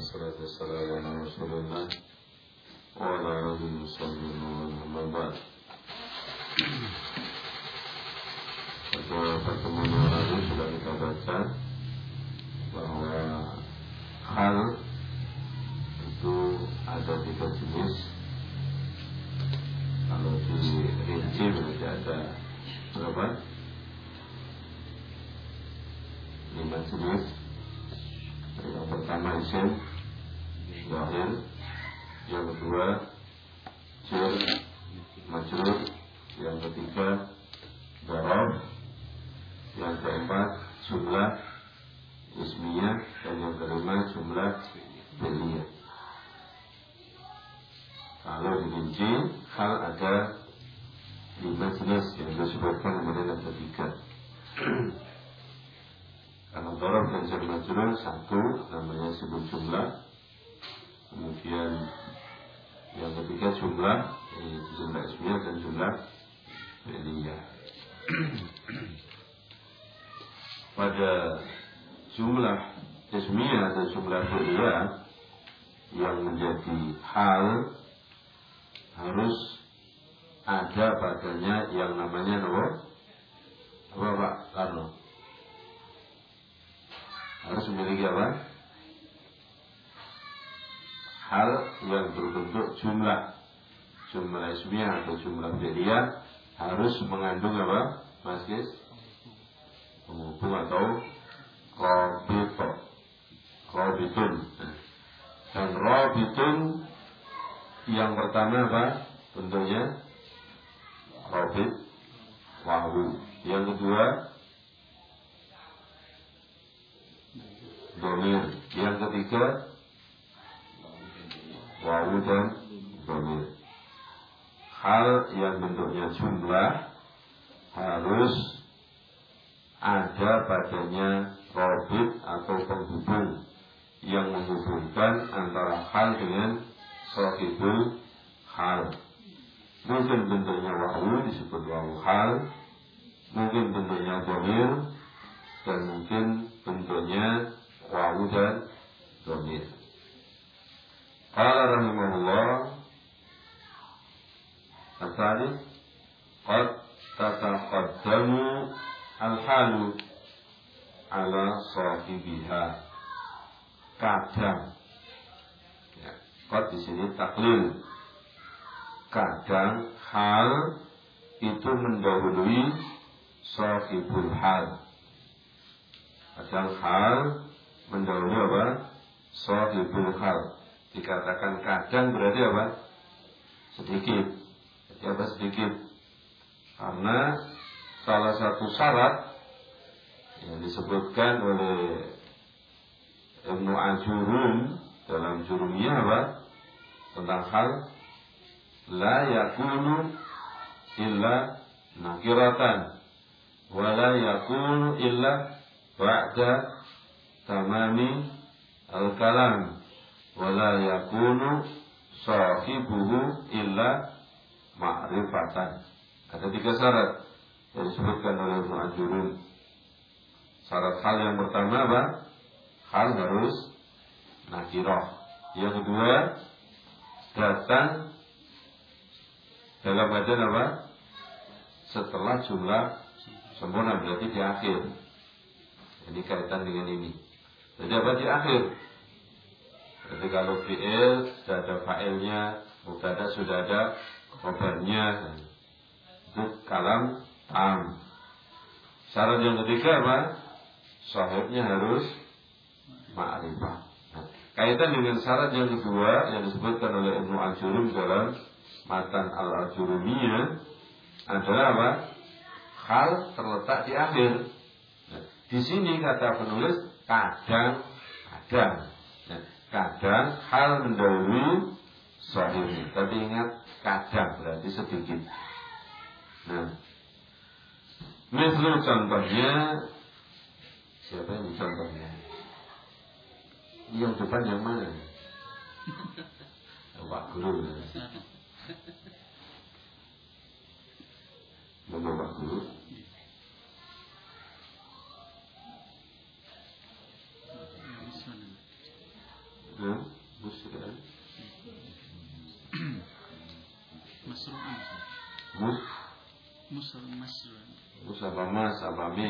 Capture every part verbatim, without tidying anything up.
والصلاة والسلام على رسول الله وعلى آله وصحبه ومن بعد. Pada pertemuan yang lalu sudah kita baca bahwa hal itu ada tiga jenis. Kalau dirinci berarti ada berapa? Lima jenis. Yang pertama isim, zahir. Yang kedua jar, majrur. Yang ketiga dzaraf. Yang keempat jumlah ismiyah. Dan yang kelima jumlah fi'liyah. Kalau dirinci, hal ada lima jenis yang disebutkan kemudian ada tiga. Kalau dzaraf dan jar majrur satu namanya sebut jumlah. Kemudian yang ketiga jumlah, yaitu jumlah ismiyah dan jumlah fi'liyah. Pada jumlah ismiyah dan jumlah fi'liyah yang menjadi hal harus ada padanya yang namanya apa? Apa Pak Karno? Harus memiliki apa? Hal yang berbentuk jumlah, jumlah ismiyah atau jumlah fi'liyah harus mengandung apa, Mas Kis? Penghubung atau rabito, rabitun. Dan rabitun yang pertama apa? Bentuknya rabit wawu. Yang kedua dhamir. Yang ketiga wawu dan dhamir. Hal yang bentuknya jumlah harus ada padanya rabit atau penghubung yang menghubungkan antara hal dengan shahibul hal. Mungkin bentuknya wawu disebut wawu hal, mungkin bentuknya dhamir, dan mungkin bentuknya wawu dan dhamir. Qala rahimahullah Al-Thalith qad tataqaddamu al-halu ala sahibiha. Kadang ya, qad di sini taklil. Kadang hal itu mendahului sahibul hal. Kadang hal mendahului apa? Sahibul hal. Dikatakan kadang berarti apa? Sedikit. Jadi apa sedikit? Karena salah satu syarat yang disebutkan oleh Ibnu Ajurum dalam Jurumiyah apa? Tentang hal la yakunu illa nakiratan wa la yakunu illa ba'da tamami al-kalam wa la yakunu sahibuhu illa ma'rifatan. Ada tiga syarat yang disebutkan oleh Ibnu Ajurum. Syarat hal yang pertama apa? Hal harus nakirah. Yang kedua, datang dalam keadaan apa? Setelah jumlah sempurna, berarti di akhir. Ini kaitan dengan ini. Jadi apa di akhir? Jadi kalau fi'il sudah ada fa'ilnya, mubtada sudah ada khabarnya, itu kalam tam. Syarat yang ketiga apa? Sahibnya harus ma'rifah. Nah, kaitan dengan syarat yang kedua yang disebutkan oleh Ibnu Ajurum dalam Matan Al-Ajurumiyah adalah apa? Hal terletak di akhir. Nah, di sini kata penulis kadang-kadang. Nah, kadang hal mendahului sahibnya. Tapi ingat kadang berarti sedikit. Nah, misal contohnya, siapa yang contohnya? Yang depan yang mana? Pak Guru. Nama Pak Guru. Hmm? Musri'an. Masru'an. Mus. Musr masru'an. Mus apa mas apa mi?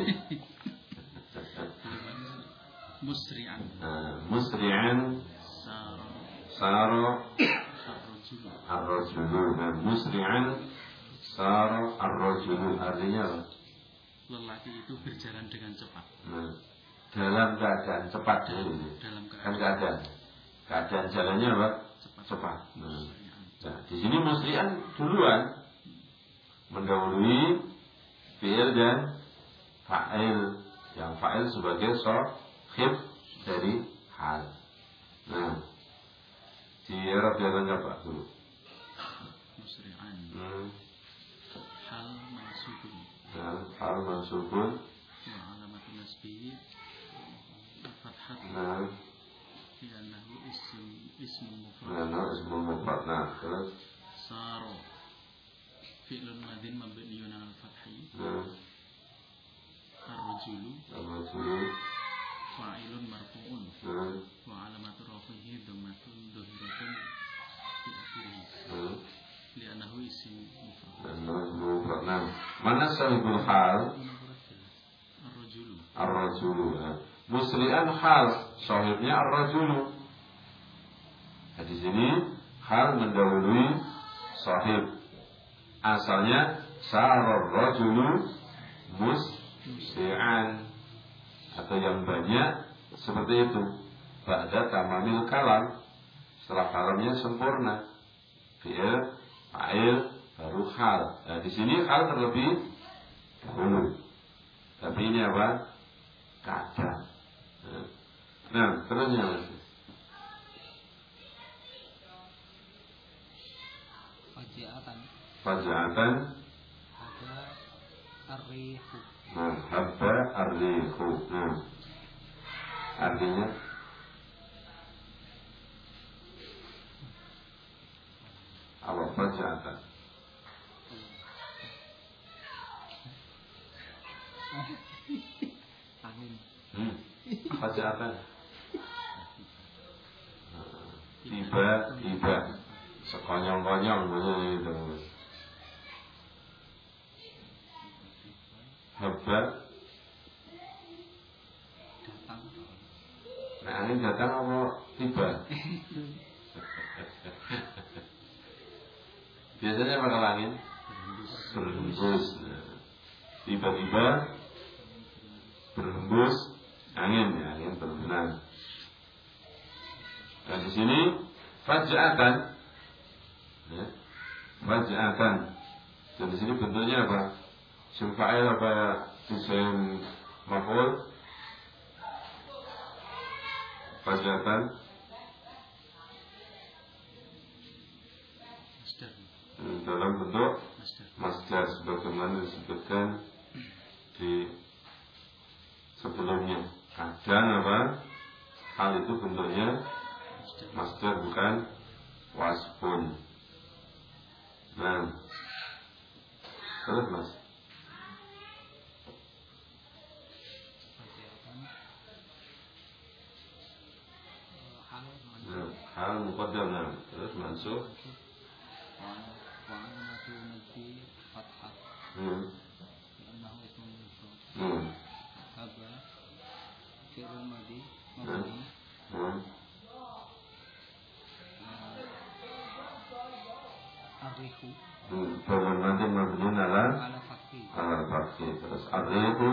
Musri'an. Nah, musri'an. Saro. Saro. Ar-rajulu. Ar-rajulu. Nah, musri'an. Saro ar-rajulu. Artinya apa? Lelaki itu berjalan dengan cepat. Nah, dalam keadaan cepat dulu. Dalam keadaan. Kan keadaan. Keadaan jalannya apa? Cepat. Cepat. Nah, nah di sini musri'an duluan mendahului fi'il dan fa'il. Yang fa'il sebagai shahib dari hal. Nah, di Arab jalan apa dulu? Musri'an. Hmm. Hal mansubun. Nah, hal mansubun. Wa alamatun nasbihi fathah. Nah, li'annahu ism ismun mufrad. nah, ismun mufrad. Nah, terus Saro fi'lun madin mabniun 'alal fathi. nah, Ar-rajulu ar-rajulu. fa'ilun marfu'un. Nah, Wa alamatu rafihi dhammatun dhahiratun fi akhirih. nah, Li'annahu ism mufrad. nah, ismun mufrad. Nah, mana sahibul hal? Ar-rajulu. Ar-rajulu. Nah, musri'an hal, sahibnya ar-rajulu. Nah, di sini hal mendahului sahib. Asalnya sarar rajulu musri'an, atau yang banyak seperti itu. Ba'da tamamil kalam, setelah kalamnya sempurna. Fi'il, fa'il, baru hal. Nah, di sini hal terlebih dahulu. Tapi ini apa? Keadaan. Nah, terusnya lagi. Fajiatan. Fajiatan. Ada ar-rihu. Nah, habba ar-rihu. Nah, artinya apa? Fajiatan. Angin. Hmm. Fajiatan. Tiba, tiba. Sekonyong-konyong begitu. Habba. Datang. Nah, angin datang apa tiba? Biasanya bakal angin berhembus. Nah, tiba-tiba berhembus angin, ya, angin berhembus. Nah, di sini faj'atan, ya, faj'atan. Dan di sini bentuknya apa? Isim fa'il apa isim maf'ul? Faj'atan. Masdar. Dalam bentuk Masdar. masdar sebagaimana disebutkan di sebelumnya. Dan apa? Hal itu bentuknya masdar, bukan wasfun. Nah, terus mas. Fajiatan. Hal mansub. Nah, hal muqaddam. Nah, terus mansub. Wa alamatu nasbi fathah. Hmm. Li'annahu ismun mufrad. Hmm. Haba fi'lun madhi Hmm. mabni. Hmm. Ar-rihu. Hmm. Fi'lun madhi mabniun ala Ala fathi. ala fathi. Terus ar-rihu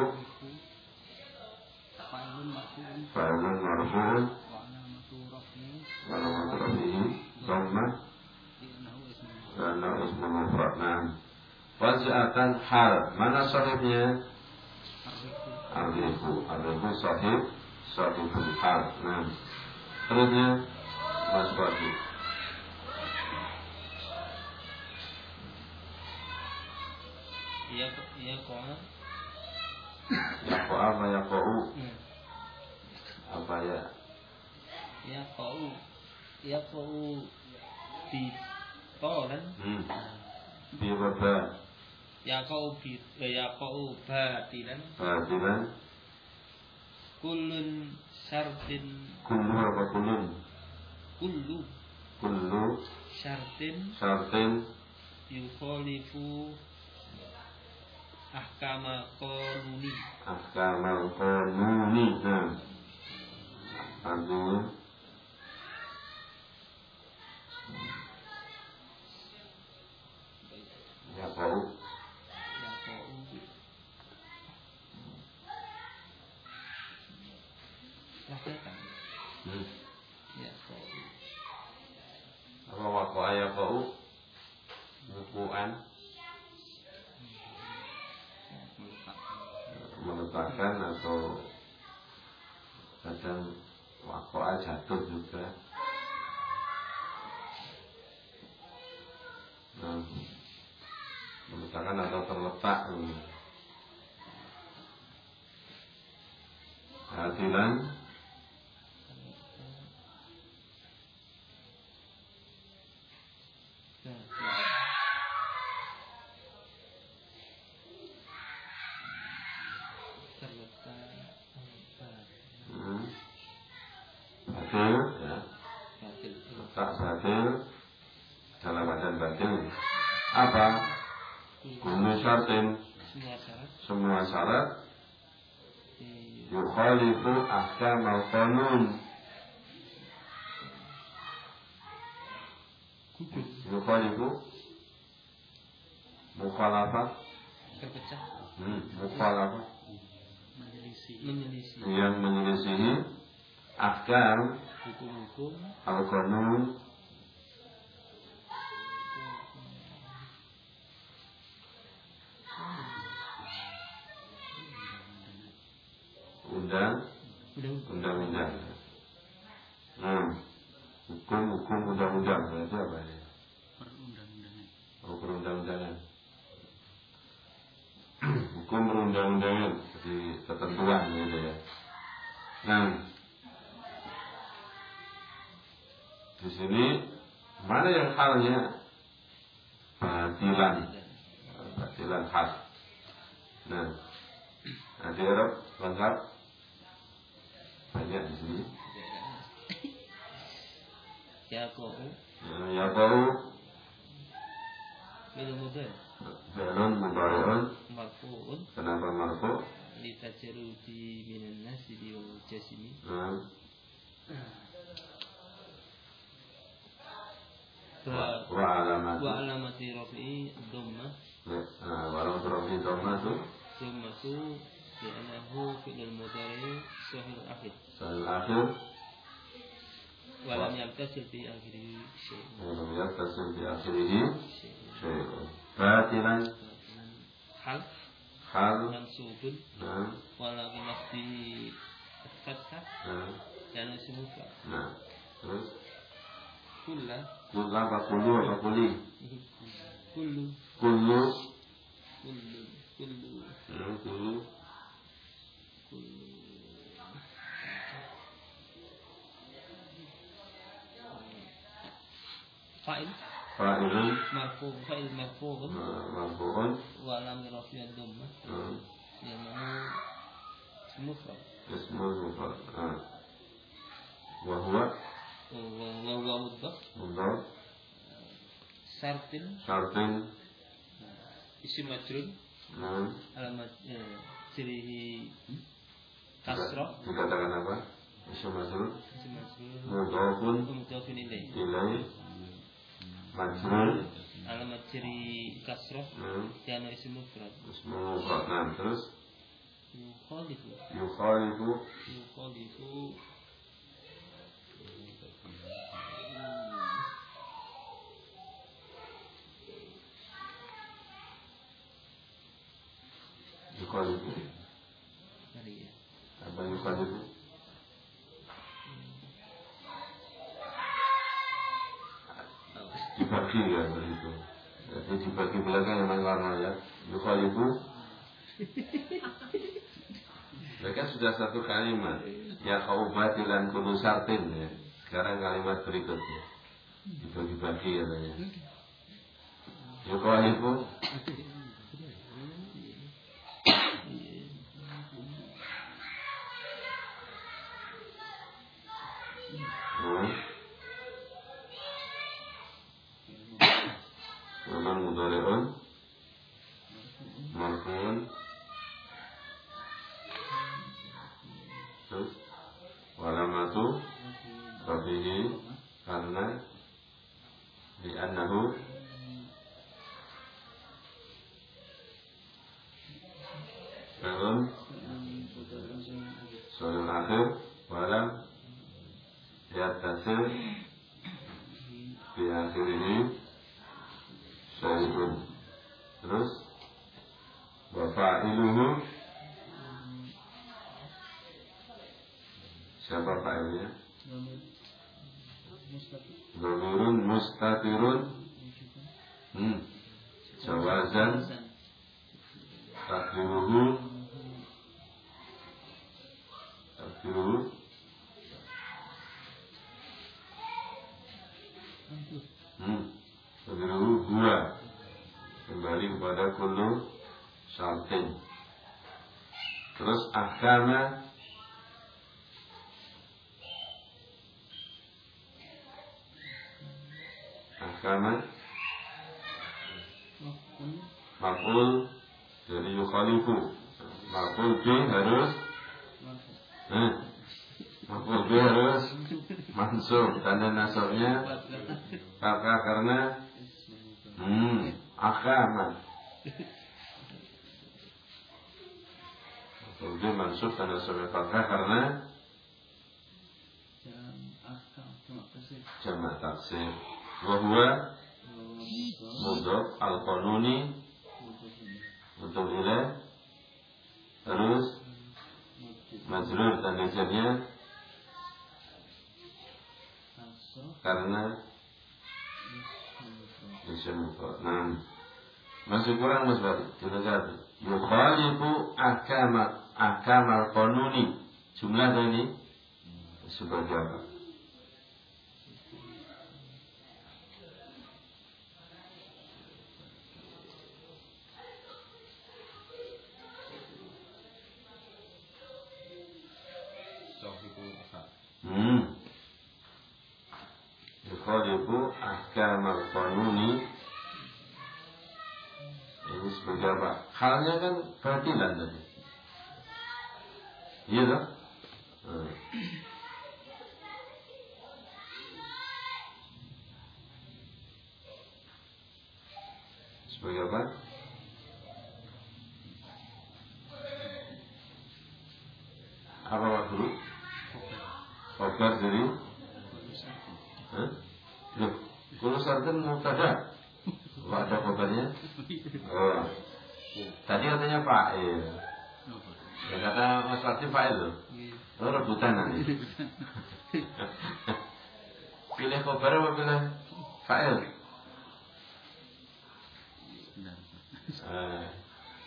Fa'ilun marfu'un. fa'ilun marfu'un Wa alamatu rafihi. wa alamatu rafihi dhammah Li'annahu ismun mufrad. karena ismun mufrad. Nah, faj'atan hal, mana sahibnya? Ar-rihu. Ar-rihu. Ar-rihu sahib, sahibul hal. Nah, terusnya Mas Fadli. Iya, iya kok. Yaqo apa yaqo'u? Apa ya? Ya kau, ya kau di kau kan? Hmm. Bi waba Ya kau bi, ya kau batilan. batilan Kulun syartin kullu apa kullun? kullu kullu syartin syartin yukhalifu ahkama qanuni. ahkamal qanuni. Nah, artinya ya kau Ya kau lakukan. hmm. Ya kau apa waktu ayah kau bukuan meletakkan atau kadang waktu jatuh juga. Nah, meletakkan atau terletak. Keadilan hmm. Batil ya. Letak batil dalam keadaan batil. Apa? Kullu syartin semua syarat semua syarat yukhalifu ahkamal qanun. Yukhalifu mukhalafah terpecah hmm, mukhalafah menyelisih yang menyelisihi ahkam hukum-hukum al-qanun undang undang-undang. Hmm. Hukum-hukum undang-undang berarti apa ini? Perundang-undangan. Oh, perundang-undangan. Hukum perundang-undangan jadi ketentuan gitu ya. Nah, di sini mana yang halnya batilan, batilan hal. Nah, nanti Arab lengkap banyak di sini. ya kau Nah, ya kau minum mudar Belon mudari'un. marfu'un Kenapa marfu'? litajarudi minan nasibi wal jasimi. Nah, wa wa alamat. wa alamati rafi'i dhammah Ya, nah, walau terapi dhamma tu dhammatu li'annahu fi'lul mudhari sahih akhir sahih akhir. wa lam yamtasil fi akhiri syai'. Walau yattasil di akhirihi syai'un. Batilan hal hal. mansubun Nah, wala bi nafsi fathah nah, dan ismuka nah. Terus kullu kullu apa kullu apa kuli? kullu Kullu. kullu kullu Hmm, kullu. kullu fa'il Fa'ilun. marfu fa'il marfu'un Nah, marfu'un. wa lam rafi'ad dhammah Hmm. yang mana mufrad Ismul mufrad. Nah. Wa huwa wa wa huwa mudhaf mudhaf syartin syartin. isim majrur Nah, alamat eh, ciri kasrah dikatakan apa? Isim majrur. isim majrur Mudhafun mudhafin ilaih ilaih majrur. alamat ciri kasrah Hmm. yang isim mufrad Ismul mufrad. Nah, terus yukhalifu yukhalifu yukhalifu yukhalifu. Mari ya. Apa yukhalifu? Dibagi ya begitu. Jadi dibagi belakang yang warna ya. Yukhalifu. Mereka sudah satu kalimat. Ya kau batilan kullu syartin ya. Sekarang kalimat berikutnya. Dibagi-bagi katanya. Yukhalifu. Hmm. mudhari'un marfu'un. Terus walamatu rafihi karena li'annahu fi'lun soal akhir walam yattasil fi akhirihi syai'un. Terus wa fa'iluhu, siapa fa'ilnya? Dhamirun mustatirun hmm. jawazan takdiruhu takdiruhu hmm. takdiruhu huwa, kembali kepada kullu syartin. Terus ahkama ahkama maf'ul dari yukhalifu, maf'ul B harus eh, maf'ul B harus mansub, tanda nasabnya fathah karena hmm, ahkama. Maf'ul B mansub tanda nasabnya fathah karena jamak taksir. Wa huwa mudhaf al-qanuni untuk ilaih. Terus majrur tanda jarnya karena isim mufrad. Nah, masih kurang Mas Bari. Kita lihat yukhalifu ahkamat ahkamal qanuni. Jumlah ini sebagai apa? Hmm. Yukhalifu ahkamal qanuni. Ini sebagai apa? Halnya kan batilan tadi. Iya tak? Hmm. Sebagai apa? Apa Pak Guru? Khobar dari Hah? Loh, kullu syartin mubtada. Kok ada khobarnya? Oh. Tadi katanya fa'il. Ya kata Mas Fatih fa'il loh. Oh, rebutan nanti. Pilih khobar apa pilih fa'il? Eh.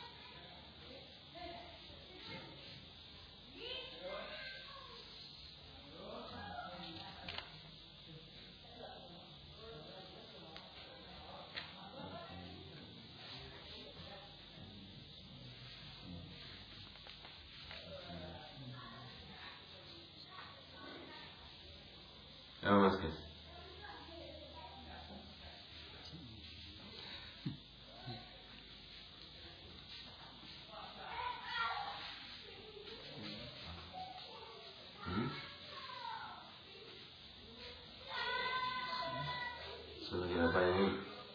Ya Mas Kes. Hmm? Sebagai apa ini?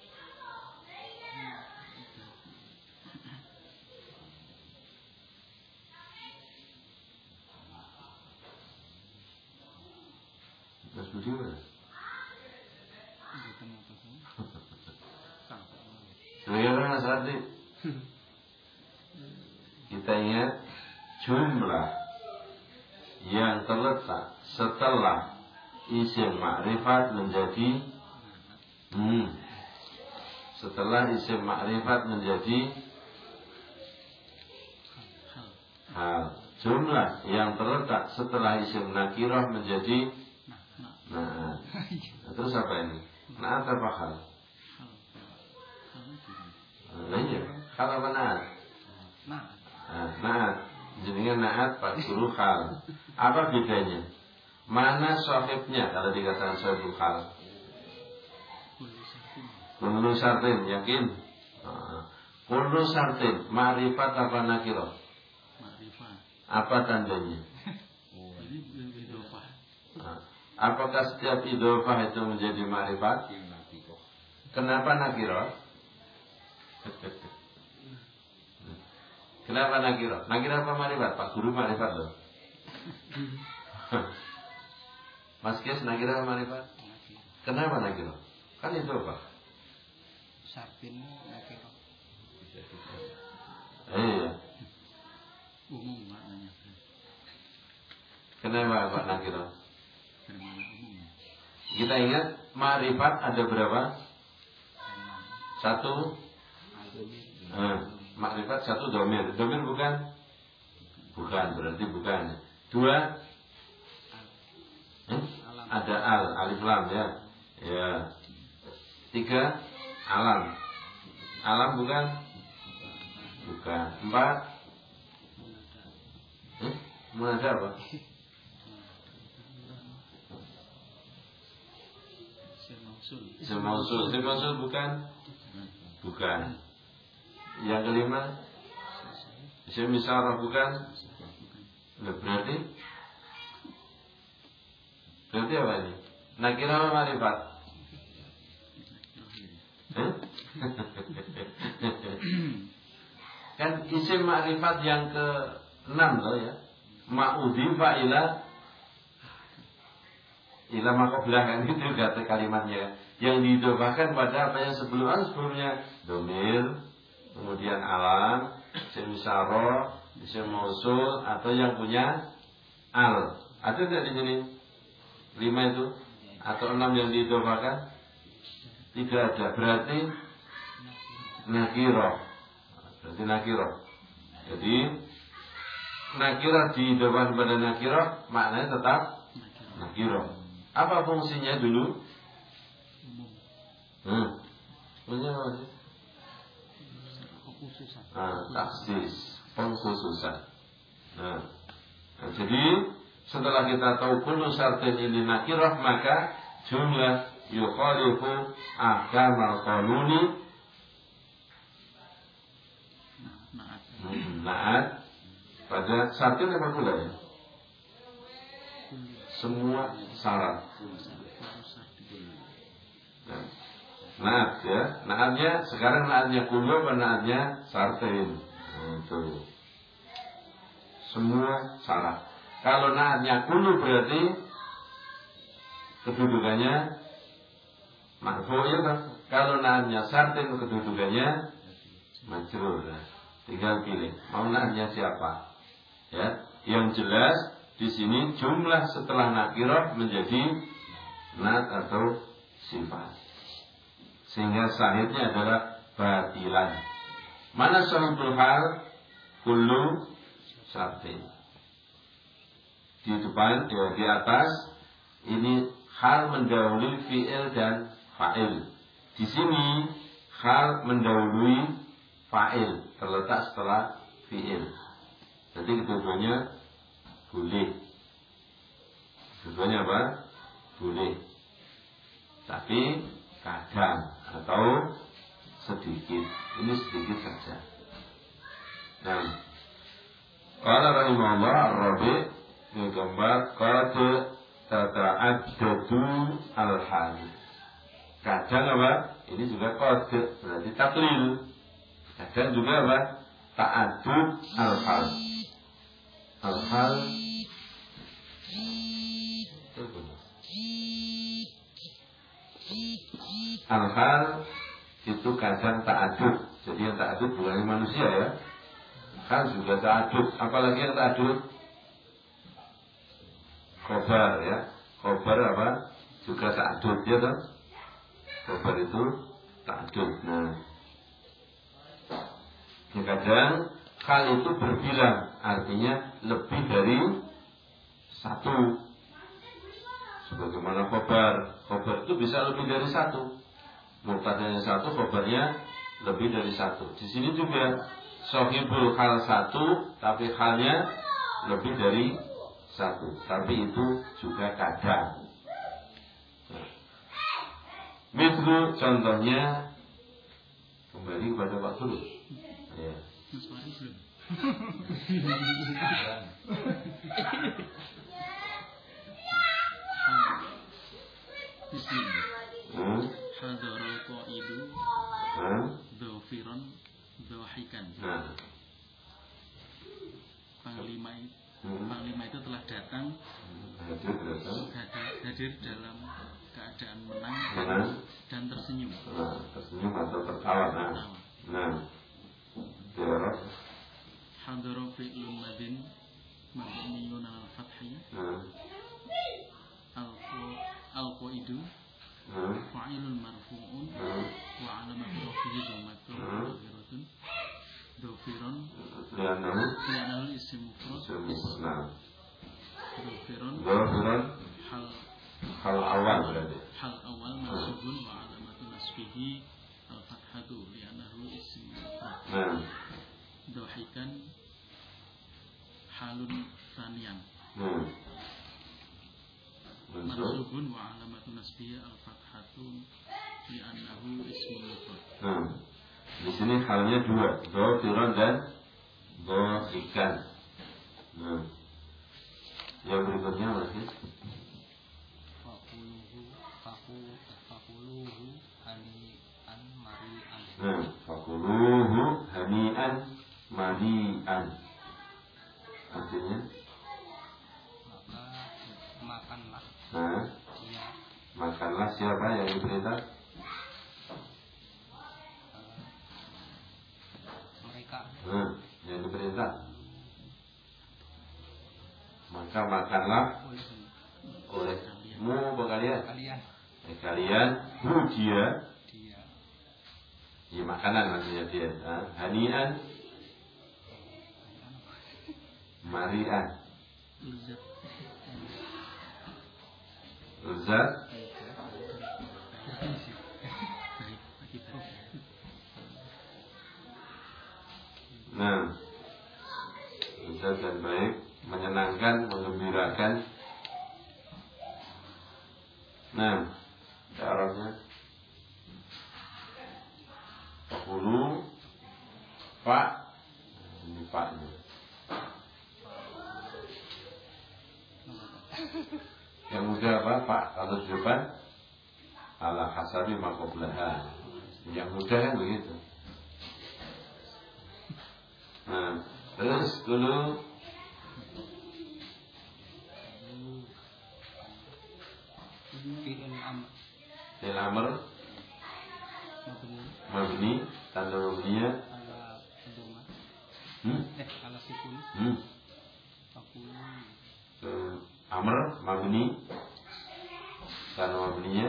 Mas Budi mana? Sebenarnya Mas Adi, kita ingat jumlah yang terletak setelah isim ma'rifat menjadi hmm, setelah isim ma'rifat menjadi hal. Jumlah yang terletak setelah isim nakirah menjadi nah, nah, terus apa ini? Naat apa hal? Nah, iya, hal apa naat? Nah, naat. Jadinya naat pak suruh hal. Apa bedanya? Mana sahibnya kalau dikatakan sahibul hal? Kullu syartin, yakin? Kullu syartin, ma'rifat apa nakirah? Ma'rifat. Apa tandanya? Oh, ini idhofah. Apakah setiap idhofah itu menjadi ma'rifat? Kenapa nakirah? Kenapa nakirah? Nakirah apa ma'rifat? Pak Guru ma'rifat loh. Mas Kies nakirah apa ma'rifat? Kenapa nakirah? Kan idhofah. Sartin nakirah. Iya. Umum maknanya. Kenapa Pak nakirah? Bermakna umum. Kita ingat ma'rifat ada berapa? Satu. Nah, ma'rifat satu domir. Domir bukan? Bukan, berarti bukan. Dua. Hmm? Ada al, alif lam ya. Ya. Tiga. Alam. Alam bukan? Bukan. Empat. Hmm? Munada apa? Isim mausul. Isim mausul bukan? Bukan. Yang kelima, isim isyarah bukan? Loh, berarti? Berarti apa ini? Nakirah apa ma'rifat? Eh? Kan isim ma'rifat yang ke enam loh ya. Ma'udhifa ila ila maqoblah, kan itu kata kalimatnya. Yang didobahkan pada apa yang sebelum sebelumnya, domir, kemudian alam, isim isyarah, isim mausul, atau yang punya al. Ada tidak di sini? Lima itu atau enam yang didobahkan? Tidak ada. Berarti nakirah. Berarti nakirah. Jadi nakirah didobahkan pada nakirah, maknanya tetap nakirah. Apa fungsinya dulu? Hmm. Fungsinya apa sih? Nah, taksis, pengkhususan. Nah, nah, jadi setelah kita tahu kullu syartin ini nakirah, maka jumlah yukhalifu ahkamal qanuni naat pada syartin apa pula ya? Semua syarat. Nah, naat ya, naatnya sekarang naatnya kullu apa naatnya syartin? Nah, itu semua syarat. Kalau naatnya kullu berarti kedudukannya marfu ya kan? Kalau naatnya syartin kedudukannya majrur. Tinggal pilih mau naatnya siapa. Ya, yang jelas di sini jumlah setelah nakirah menjadi naat atau sifat. Sehingga sahihnya adalah batilan. Mana sahihul hal? Kullu syartin. Di depan, ya, di atas ini hal mendahului fi'il dan fa'il. Di sini hal mendahului fa'il terletak setelah fi'il. Jadi kedudukannya boleh. Kedudukannya apa? Boleh. Tapi kadang atau sedikit. Ini sedikit saja. Nah, qala rahimahullah ar-rabi' ini gambar qad tata'addadu al-hal. Kadang apa? Ini juga qad berarti taklil. Kadang juga apa? Ta'addud al-hal. Al-hal Al-hal itu kadang ta'addud. Jadi yang ta'addud bukan manusia ya. Hal juga ta'addud. Apalagi yang ta'addud? Khobar ya. Khobar apa? Juga ta'addud ya kan? Khobar itu ta'addud. Nah, kadang hal itu berbilang, artinya lebih dari satu. Sebagaimana khobar, khobar itu bisa lebih dari satu. Mubtada'nya satu, khobarnya lebih dari satu. Di sini juga sahibul hal satu, tapi halnya lebih dari satu. Tapi itu juga kadang. Mislu contohnya lagi pada waktu dulu. Ya. Mas Fahri belum. Muslim. Hmm? Hadara qaidu Hmm? dhafiran dhahikan. Nah. Panglima Hmm. Panglima itu telah datang Hadir datang. hadir, hadir dalam keadaan menang Menang. dan tersenyum. Nah, tersenyum atau tertawa. Nah. Nah. Tiarap. Hadara fi'lun madin mabniun al-fathi Nah. al-qaidu Nah. fa'ilun marfu'un Nah. wa 'alamatu rafihi dhammatun dhahiratun dhafiran Lianahu. li'annahu isim mufrad Nah. dhafiran Dhafiran. hal Hal awal berarti. hal awal mansubun wa 'alamatu nasbihi al-fathatu li'annahu isim mufrad Nah. dhahikan halun thaniyan Nah. Mansub. mansubun wa 'alamatu nasbihi al-fathatu li'annahu ismun mufrad. Nah. Di sini halnya dua, dhafiran dan dhahikan. Nah. Yang berikutnya masih Fakuluhu faku fakuluhu hani'an mari'an. nah, fakuluhu hani'an mari'an. Artinya, Maka makanlah nah, dia makanlah siapa yang diperintah? eh, mereka Nah, yang diperintah. Maka makanlah oleh olehmu kalian. kalian Eh, kalian hu dia, dia ya makanan maksudnya dia. Nah, hani'an mari'an. Izzat Lezat nah, lezat dan baik, menyenangkan, menggembirakan. Nah, Arabnya Fakulu Pak. Ini Paknya. Yang mudah apa? Pak atau depan ala hasabi maqoblaha. Yang mudah kan begitu. Nah, terus dulu fi'il am Fil amr mabni mabni tanda mabniya. ala doma Hmm? eh ala sukun Hmm. fakulu Fil amr mabni tanda mabniya.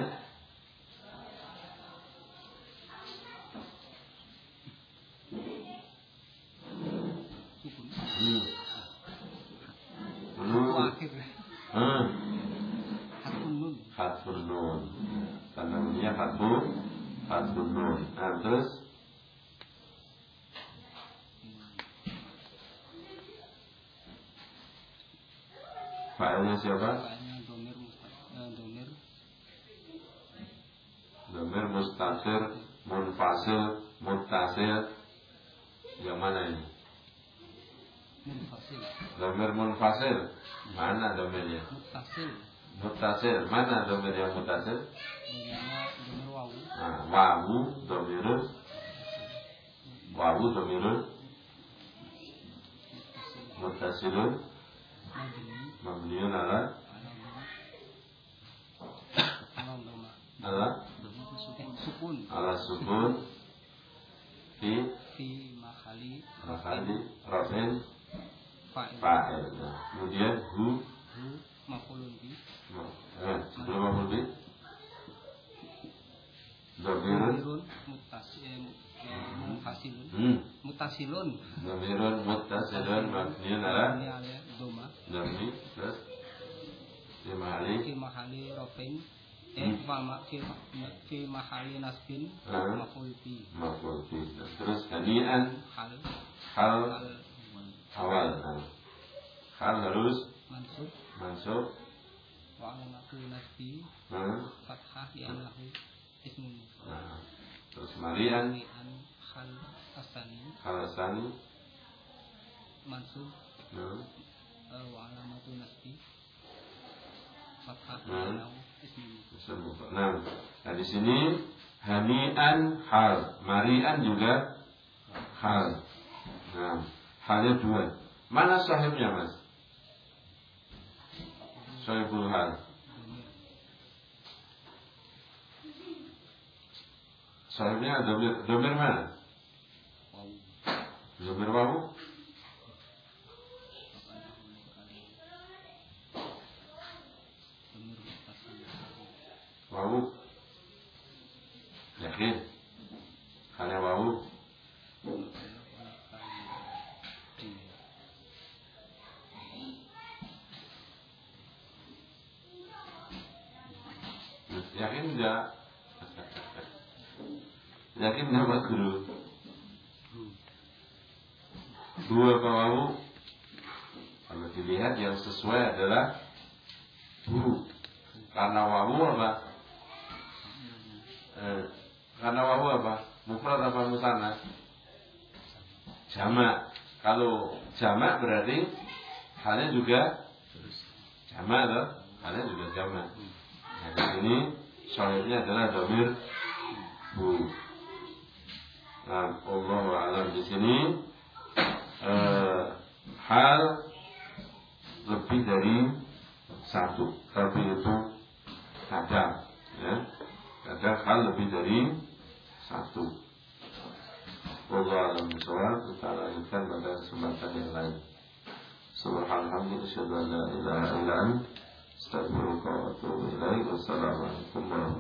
sukun Hmm. Aku Dulu akhir hmm. hatun nun Hatfun nun. Tanda mabniya hatfu Hatfun nun. Nah, terus fa'ilnya siapa? Fa'ilnya domir musta eh, domir Domir mustafir, munfasil, muttasil. Yang mana ini? munfasil Domir munfasil. Mana domirnya? muttasil Muttasil. Mana domir yang muttasil? domirnya domir wawu Nah, wawu domirun. Wawu domirun. Muttasilun. mabni Mabniun ala ala doma ala doma ala eh, sukun ala sukun fi fi mahali makali rafin fa'il fa'il. Nah, kemudian hu hu maf'ulun bi eh, sebelum maf'ul bi domirun. domirun muttasil eh, munfasilun Hmm. muttasilun Domirun muttasilun mabniun ala ini ala doma Dami plus Fi mahali fi mahali rafin eh Hmm. fa fi fi mahali nasbin Ah. maf'ul bi Maf'ul fi. Terus hani'an hal hal hal awal. Nah, hal harus mansub masuk. wa alamatu nasbi Nah, fathah li'annahu ismun nah. Terus marian an hal Halasani mansub nah. uh, wa alamatu nasbi fathah Hmm. waw ismi Nah, nah di sini hani'an hal, mari'an juga hal. Nah, halnya dua. Mana sahibnya, Mas? Sahibul hal. Sahibnya domir, domir mana? waw Domir wawu? domir muttasil Wawu. Yakin? Halnya wawu. Yakin enggak? Yakin enggak Pak Guru? Dua wawu. Kalau dilihat yang sesuai adalah bu. Karena wawu apa? Eh, karena wawu apa? Mufrad apa musanna? Jamak. Kalau jamak berarti halnya juga jamak loh. Halnya juga jamak. Nah, di sini soalnya adalah dhamir bu. Nah, Allahu a'lam. Di sini eh, hal lebih dari satu. Tapi itu kadang, ya, kadang hal lebih dari satu. Allahu a'lam bishawab. Kita lanjutkan pada kesempatan yang lain. Subhanallah, asyhadu an la ilaha illa anta, astaghfiruka wa atubu ilaik. Wassalamualaikum warahmatullahi wabarakatuh.